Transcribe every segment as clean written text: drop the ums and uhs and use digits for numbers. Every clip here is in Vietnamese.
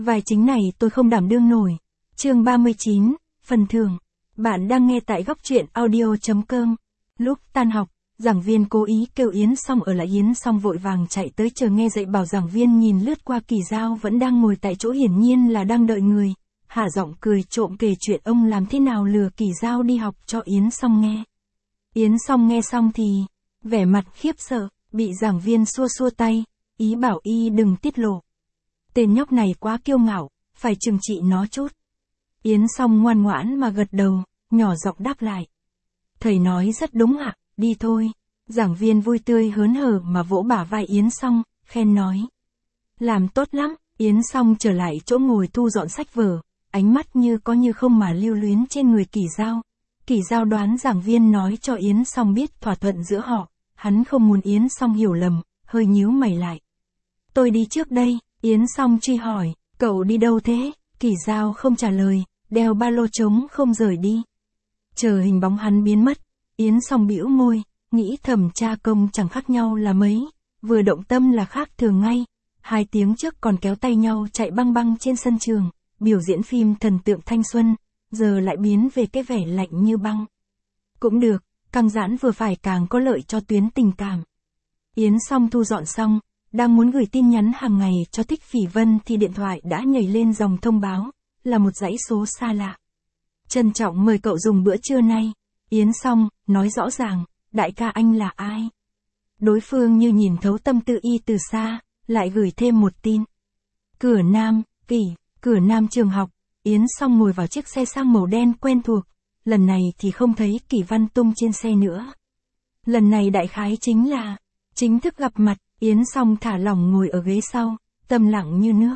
Vai chính này tôi không đảm đương nổi. Chương 39, phần thưởng. Bạn đang nghe tại góc truyện audio.com. Lúc tan học, giảng viên cố ý kêu Yến Song ở lại, Yến Song vội vàng chạy tới chờ nghe dạy bảo. Giảng viên nhìn lướt qua Kỳ Dao vẫn đang ngồi tại chỗ, hiển nhiên là đang đợi người, hạ giọng cười trộm kể chuyện ông làm thế nào lừa Kỳ Dao đi học cho Yến Song nghe. Yến Song nghe xong thì vẻ mặt khiếp sợ, bị giảng viên xua xua tay, ý bảo y đừng tiết lộ. Tên nhóc này quá kiêu ngạo, phải trừng trị nó chút. Yến Song ngoan ngoãn mà gật đầu, nhỏ giọng đáp lại. Thầy nói rất đúng ạ, đi thôi. Giảng viên vui tươi hớn hở mà vỗ bả vai Yến Song, khen nói. Làm tốt lắm. Yến Song trở lại chỗ ngồi thu dọn sách vở, ánh mắt như có như không mà lưu luyến trên người Kỳ Dao. Kỳ Dao đoán giảng viên nói cho Yến Song biết thỏa thuận giữa họ, hắn không muốn Yến Song hiểu lầm, hơi nhíu mày lại. Tôi đi trước đây. Yến Song truy hỏi, cậu đi đâu thế? Kỳ Dao không trả lời, đeo ba lô trống không rời đi. Chờ hình bóng hắn biến mất, Yến Song bĩu môi, nghĩ thầm cha công chẳng khác nhau là mấy, vừa động tâm là khác thường ngay. 2 tiếng trước còn kéo tay nhau chạy băng băng trên sân trường, biểu diễn phim thần tượng thanh xuân, giờ lại biến về cái vẻ lạnh như băng. Cũng được, căng giãn vừa phải càng có lợi cho tuyến tình cảm. Yến Song thu dọn xong, đang muốn gửi tin nhắn hàng ngày cho Thích Phỉ Vân thì điện thoại đã nhảy lên dòng thông báo, là một dãy số xa lạ. Trân trọng mời cậu dùng bữa trưa nay. Yến Song nói rõ ràng, đại ca anh là ai? Đối phương như nhìn thấu tâm tư y từ xa, lại gửi thêm một tin. Cửa Nam, Kỳ, cửa Nam trường học. Yến Song ngồi vào chiếc xe sang màu đen quen thuộc, lần này thì không thấy Kỳ Văn Tung trên xe nữa. Lần này đại khái chính là chính thức gặp mặt. Yến Song thả lỏng ngồi ở ghế sau, tâm lặng như nước.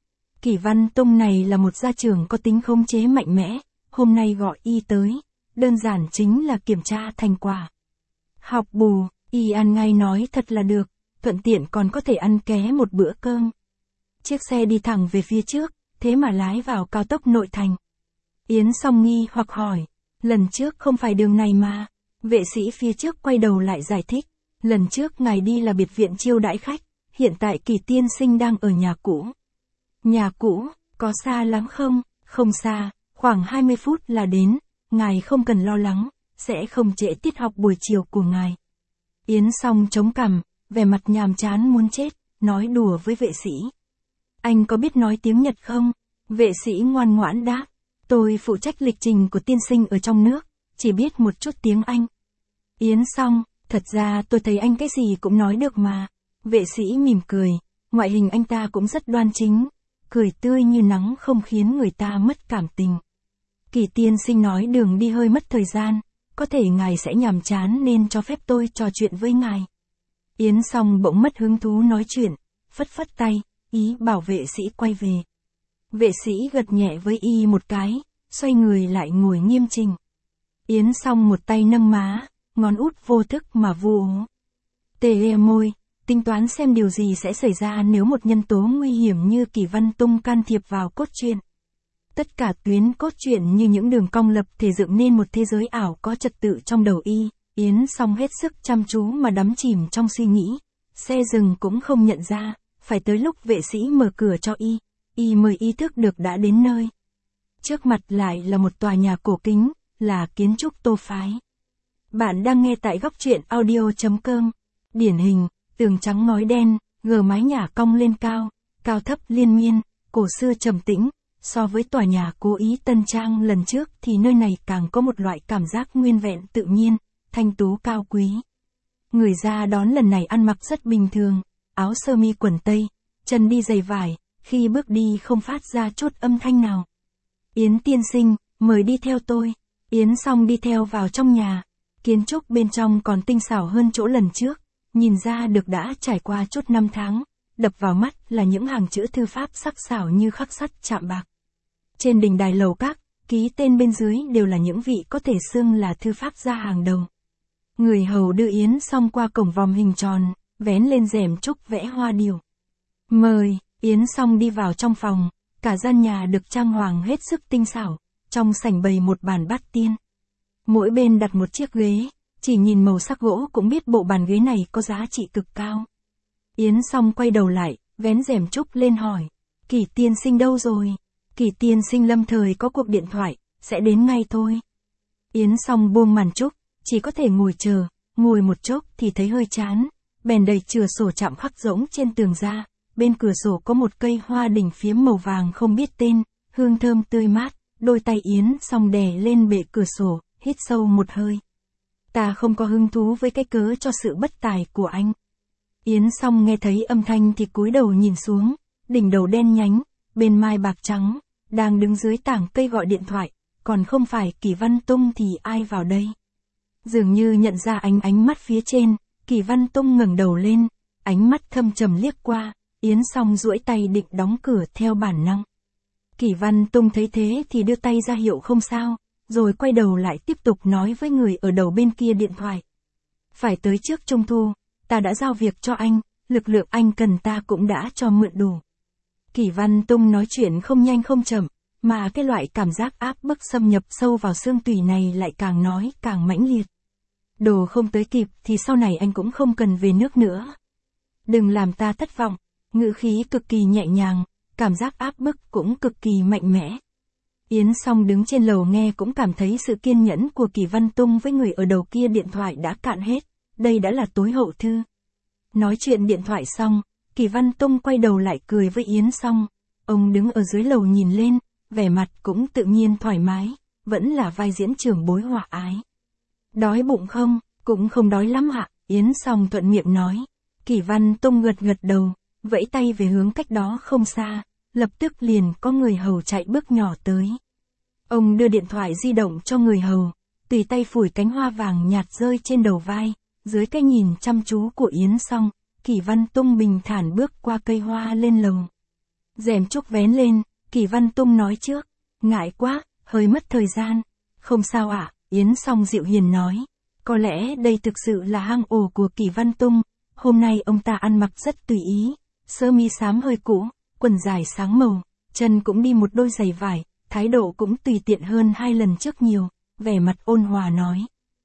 Kỳ Văn Tung này là một gia trưởng có tính khống chế mạnh mẽ, hôm nay gọi y tới, đơn giản chính là kiểm tra thành quả. Học bù, y ăn ngay nói thật là được, thuận tiện còn có thể ăn ké một bữa cơm. Chiếc xe đi thẳng về phía trước, thế mà lái vào cao tốc nội thành. Yến Song nghi hoặc hỏi, lần trước không phải đường này mà. Vệ sĩ phía trước quay đầu lại giải thích. Lần trước ngài đi là biệt viện chiêu đãi khách, hiện tại Kỳ tiên sinh đang ở nhà cũ. Nhà cũ, có xa lắm không? Không xa, khoảng 20 phút là đến, ngài không cần lo lắng, sẽ không trễ tiết học buổi chiều của ngài. Yến Song chống cằm, vẻ mặt nhàm chán muốn chết, nói đùa với vệ sĩ. Anh có biết nói tiếng Nhật không? Vệ sĩ ngoan ngoãn đáp, tôi phụ trách lịch trình của tiên sinh ở trong nước, chỉ biết một chút tiếng Anh. Yến Song, thật ra tôi thấy anh cái gì cũng nói được mà. Vệ sĩ mỉm cười, ngoại hình anh ta cũng rất đoan chính, cười tươi như nắng không khiến người ta mất cảm tình. Kỳ tiên sinh nói đường đi hơi mất thời gian, có thể ngài sẽ nhàm chán nên cho phép tôi trò chuyện với ngài. Yến Song bỗng mất hứng thú nói chuyện, phất phất tay, ý bảo vệ sĩ quay về. Vệ sĩ gật nhẹ với y một cái, xoay người lại ngồi nghiêm chỉnh. Yến Song một tay nâng má, ngón út vô thức mà vu ố. Tê môi, tính toán xem điều gì sẽ xảy ra nếu một nhân tố nguy hiểm như Kỳ Văn Tung can thiệp vào cốt truyện. Tất cả tuyến cốt truyện như những đường cong lập thể dựng nên một thế giới ảo có trật tự trong đầu y. Yến Song hết sức chăm chú mà đắm chìm trong suy nghĩ. Xe dừng cũng không nhận ra, phải tới lúc vệ sĩ mở cửa cho y mới ý thức được đã đến nơi. Trước mặt lại là một tòa nhà cổ kính, là kiến trúc Tô phái. Bạn đang nghe tại góc truyện audio.com. Điển hình, tường trắng ngói đen, gờ mái nhà cong lên cao, cao thấp liên miên, cổ xưa trầm tĩnh. So với tòa nhà cố ý tân trang lần trước thì nơi này càng có một loại cảm giác nguyên vẹn tự nhiên, thanh tú cao quý. Người ra đón lần này ăn mặc rất bình thường, áo sơ mi quần tây, chân đi giày vải, khi bước đi không phát ra chút âm thanh nào. Yến tiên sinh, mời đi theo tôi. Yến Song đi theo vào trong nhà. Kiến trúc bên trong còn tinh xảo hơn chỗ lần trước, nhìn ra được đã trải qua chút năm tháng, đập vào mắt là những hàng chữ thư pháp sắc sảo như khắc sắt chạm bạc. Trên đỉnh đài lầu các, ký tên bên dưới đều là những vị có thể xưng là thư pháp gia hàng đầu. Người hầu đưa Yến Song qua cổng vòm hình tròn, vén lên rèm trúc vẽ hoa điểu. Mời, Yến Song đi vào trong phòng, cả gian nhà được trang hoàng hết sức tinh xảo, trong sảnh bày một bàn bát tiên. Mỗi bên đặt một chiếc ghế, chỉ nhìn màu sắc gỗ cũng biết bộ bàn ghế này có giá trị cực cao. Yến Song quay đầu lại, vén rèm trúc lên hỏi, Kỷ tiên sinh đâu rồi? Kỷ tiên sinh lâm thời có cuộc điện thoại, sẽ đến ngay thôi. Yến Song buông màn trúc, chỉ có thể ngồi chờ, ngồi một chốc thì thấy hơi chán, bèn đẩy chừa sổ chạm khắc rỗng trên tường ra, bên cửa sổ có một cây hoa đỉnh phiếm màu vàng không biết tên, hương thơm tươi mát, đôi tay Yến Song đè lên bệ cửa sổ, hít sâu một hơi. Ta không có hứng thú với cái cớ cho sự bất tài của anh. Yến Song nghe thấy âm thanh thì cúi đầu nhìn xuống, đỉnh đầu đen nhánh, bên mai bạc trắng, đang đứng dưới tảng cây gọi điện thoại, còn không phải Kỷ Văn Tung thì ai vào đây. Dường như nhận ra ánh mắt phía trên, Kỷ Văn Tung ngẩng đầu lên, ánh mắt thâm trầm liếc qua, Yến Song duỗi tay định đóng cửa theo bản năng. Kỷ Văn Tung thấy thế thì đưa tay ra hiệu không sao, rồi quay đầu lại tiếp tục nói với người ở đầu bên kia điện thoại. Phải tới trước Trung thu, ta đã giao việc cho anh, lực lượng anh cần ta cũng đã cho mượn đủ. Kỷ Văn Tung nói chuyện không nhanh không chậm, mà cái loại cảm giác áp bức xâm nhập sâu vào xương tủy này lại càng nói càng mãnh liệt. Đồ không tới kịp thì sau này anh cũng không cần về nước nữa. Đừng làm ta thất vọng, ngữ khí cực kỳ nhẹ nhàng, cảm giác áp bức cũng cực kỳ mạnh mẽ. Yến Song đứng trên lầu nghe cũng cảm thấy sự kiên nhẫn của Kỷ Văn Tung với người ở đầu kia điện thoại đã cạn hết, đây đã là tối hậu thư. Nói chuyện điện thoại xong, Kỷ Văn Tung quay đầu lại cười với Yến Song, ông đứng ở dưới lầu nhìn lên, vẻ mặt cũng tự nhiên thoải mái, vẫn là vai diễn trưởng bối hòa ái. Đói bụng không? Cũng không đói lắm ạ, Yến Song thuận miệng nói. Kỷ Văn Tung gật gật đầu, vẫy tay về hướng cách đó không xa, lập tức liền có người hầu chạy bước nhỏ tới. Ông đưa điện thoại di động cho người hầu, tùy tay phủi cánh hoa vàng nhạt rơi trên đầu vai, dưới cái nhìn chăm chú của Yến Song, Kỷ Văn Tung bình thản bước qua cây hoa lên lầu. Rèm trúc vén lên, Kỷ Văn Tung nói trước, ngại quá, hơi mất thời gian. Không sao ạ, Yến Song dịu hiền nói. Có lẽ đây thực sự là hang ổ của Kỷ Văn Tung, hôm nay ông ta ăn mặc rất tùy ý, sơ mi xám hơi cũ, quần dài sáng màu, chân cũng đi một đôi giày vải, thái độ cũng tùy tiện hơn 2 lần trước nhiều, vẻ mặt ôn hòa nói.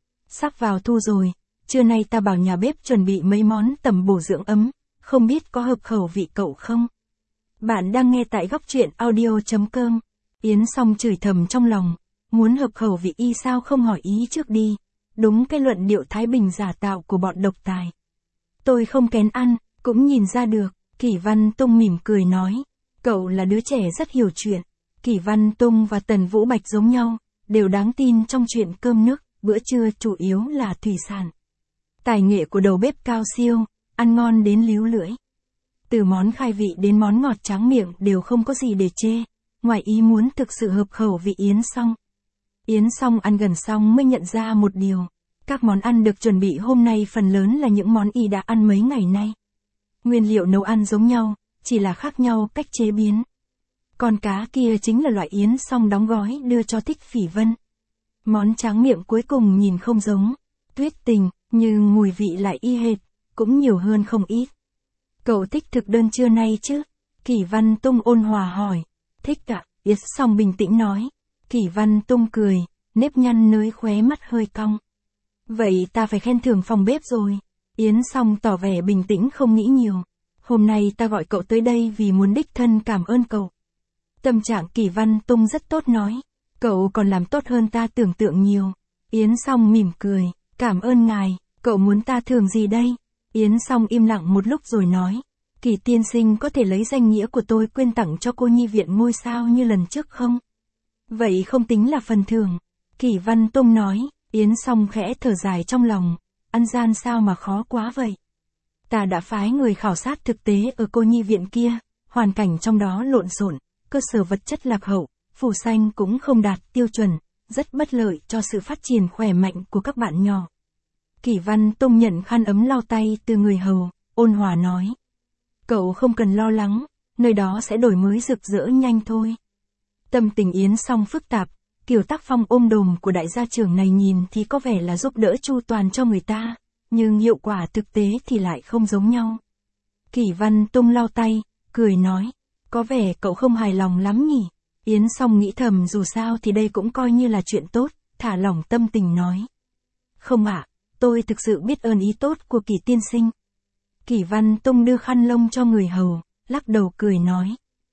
Sắp vào thu rồi, trưa nay ta bảo nhà bếp chuẩn bị mấy món tầm bổ dưỡng ấm, không biết có hợp khẩu vị cậu không? Bạn đang nghe tại góc truyện audio.com. Yến Song chửi thầm trong lòng, muốn hợp khẩu vị y sao không hỏi ý trước đi, đúng cái luận điệu Thái Bình giả tạo của bọn độc tài. Tôi không kén ăn, cũng nhìn ra được, Kỷ Văn Tung mỉm cười nói, cậu là đứa trẻ rất hiểu chuyện. Kỷ Văn Tung và Tần Vũ Bạch giống nhau, đều đáng tin trong chuyện cơm nước, bữa trưa chủ yếu là thủy sản. Tài nghệ của đầu bếp cao siêu, ăn ngon đến líu lưỡi. Từ món khai vị đến món ngọt tráng miệng đều không có gì để chê, ngoài ý muốn thực sự hợp khẩu vị Yến Song. Yến Song ăn gần xong mới nhận ra một điều, các món ăn được chuẩn bị hôm nay phần lớn là những món y đã ăn mấy ngày nay. Nguyên liệu nấu ăn giống nhau, chỉ là khác nhau cách chế biến. Con cá kia chính là loại Yến Song đóng gói đưa cho Thích Phỉ Vân. Món tráng miệng cuối cùng nhìn không giống Tuyết Tình, nhưng mùi vị lại y hệt, cũng nhiều hơn không ít. Cậu thích thực đơn trưa nay chứ? Kỷ Văn Tung ôn hòa hỏi. Thích ạ, Yến Song bình tĩnh nói. Kỷ Văn Tung cười, nếp nhăn nơi khóe mắt hơi cong. Vậy ta phải khen thưởng phòng bếp rồi. Yến Song tỏ vẻ bình tĩnh không nghĩ nhiều. Hôm nay ta gọi cậu tới đây vì muốn đích thân cảm ơn cậu. Tâm trạng Kỷ Văn Tung rất tốt nói. Cậu còn làm tốt hơn ta tưởng tượng nhiều. Yến Song mỉm cười, cảm ơn ngài, cậu muốn ta thưởng gì đây? Yến Song im lặng một lúc rồi nói. Kỷ tiên sinh có thể lấy danh nghĩa của tôi quyên tặng cho cô nhi viện ngôi sao như lần trước không? Vậy không tính là phần thưởng. Kỷ Văn Tung nói. Yến Song khẽ thở dài trong lòng. Ăn gian sao mà khó quá vậy? Ta đã phái người khảo sát thực tế ở cô nhi viện kia, hoàn cảnh trong đó lộn xộn, cơ sở vật chất lạc hậu, phủ xanh cũng không đạt tiêu chuẩn, rất bất lợi cho sự phát triển khỏe mạnh của các bạn nhỏ. Kỷ Văn Tung nhận khăn ấm lau tay từ người hầu, ôn hòa nói. Cậu không cần lo lắng, nơi đó sẽ đổi mới rực rỡ nhanh thôi. Tâm tình Yến Song phức tạp, kiểu tác phong ôm đồm của đại gia trưởng này nhìn thì có vẻ là giúp đỡ chu toàn cho người ta, nhưng hiệu quả thực tế thì lại không giống nhau. Kỷ Văn Tung lau tay, cười nói, có vẻ cậu không hài lòng lắm nhỉ. Yến Song nghĩ thầm dù sao thì đây cũng coi như là chuyện tốt, thả lỏng tâm tình nói. Không ạ, tôi thực sự biết ơn ý tốt của Kỷ tiên sinh. Kỷ Văn Tung đưa khăn lông cho người hầu, lắc đầu cười nói.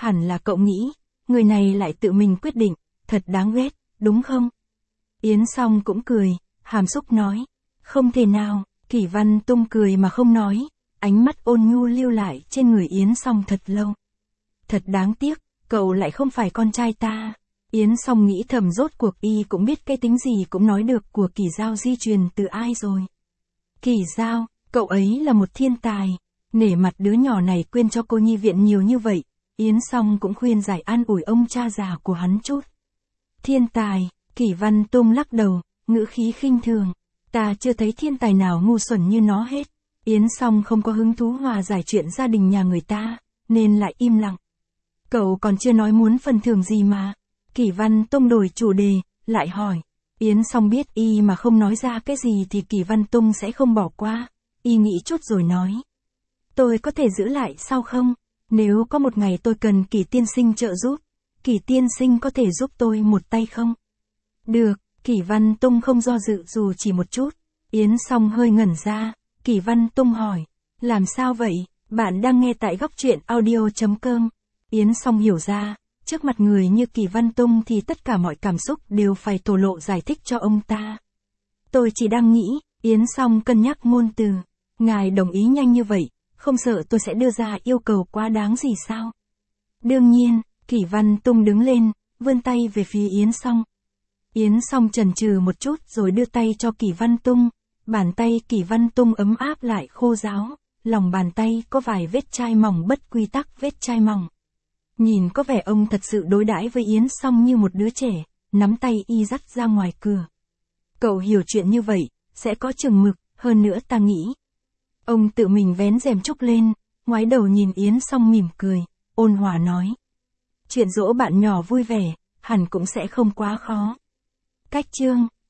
hẳn là cậu nghĩ, người này lại tự mình quyết định, thật đáng ghét, đúng không? Yến Song cũng cười, hàm xúc nói, không thể nào, Kỷ Văn Tung cười mà không nói, ánh mắt ôn nhu lưu lại trên người Yến Song thật lâu. Thật đáng tiếc, cậu lại không phải con trai ta. Yến Song nghĩ thầm rốt cuộc y cũng biết cái tính gì cũng nói được của Kỷ Giao di truyền từ ai rồi. Kỷ Giao, cậu ấy là một thiên tài, nể mặt đứa nhỏ này quên cho cô nhi viện nhiều như vậy, Yến Song cũng khuyên giải an ủi ông cha già của hắn chút. Thiên tài, Kỷ Văn Tung lắc đầu, ngữ khí khinh thường, ta chưa thấy thiên tài nào ngu xuẩn như nó hết. Yến Song không có hứng thú hòa giải chuyện gia đình nhà người ta, nên lại im lặng. Cậu còn chưa nói muốn phần thưởng gì mà. Kỷ Văn Tung đổi chủ đề, lại hỏi. Yến Song biết y mà không nói ra cái gì thì Kỷ Văn Tung sẽ không bỏ qua. Y nghĩ chút rồi nói. Tôi có thể giữ lại sao không? Nếu có một ngày tôi cần Kỷ tiên sinh trợ giúp, Kỷ tiên sinh có thể giúp tôi một tay không? Được, Kỷ Văn Tung không do dự dù chỉ một chút. Yến Song hơi ngẩn ra, Kỷ Văn Tung hỏi. Làm sao vậy? Bạn đang nghe tại góc truyện audio.com. Yến Song hiểu ra, trước mặt người như Kỷ Văn Tung thì tất cả mọi cảm xúc đều phải thổ lộ giải thích cho ông ta. Tôi chỉ đang nghĩ, Yến Song cân nhắc ngôn từ. Ngài đồng ý nhanh như vậy, không sợ tôi sẽ đưa ra yêu cầu quá đáng gì sao? Đương nhiên, Kỷ Văn Tung đứng lên, vươn tay về phía Yến Song. Yến Song chần chừ một chút rồi đưa tay cho Kỷ Văn Tung. Bàn tay Kỷ Văn Tung ấm áp lại khô ráo, lòng bàn tay có vài vết chai mỏng bất quy tắc vết chai mỏng. Nhìn có vẻ ông thật sự đối đãi với Yến Song như một đứa trẻ, nắm tay y dắt ra ngoài cửa. Cậu hiểu chuyện như vậy, sẽ có chừng mực, hơn nữa ta nghĩ. Ông tự mình vén rèm trúc lên, ngoái đầu nhìn Yến Song mỉm cười, ôn hòa nói. Chuyện dỗ bạn nhỏ vui vẻ, hẳn cũng sẽ không quá khó. Cách chương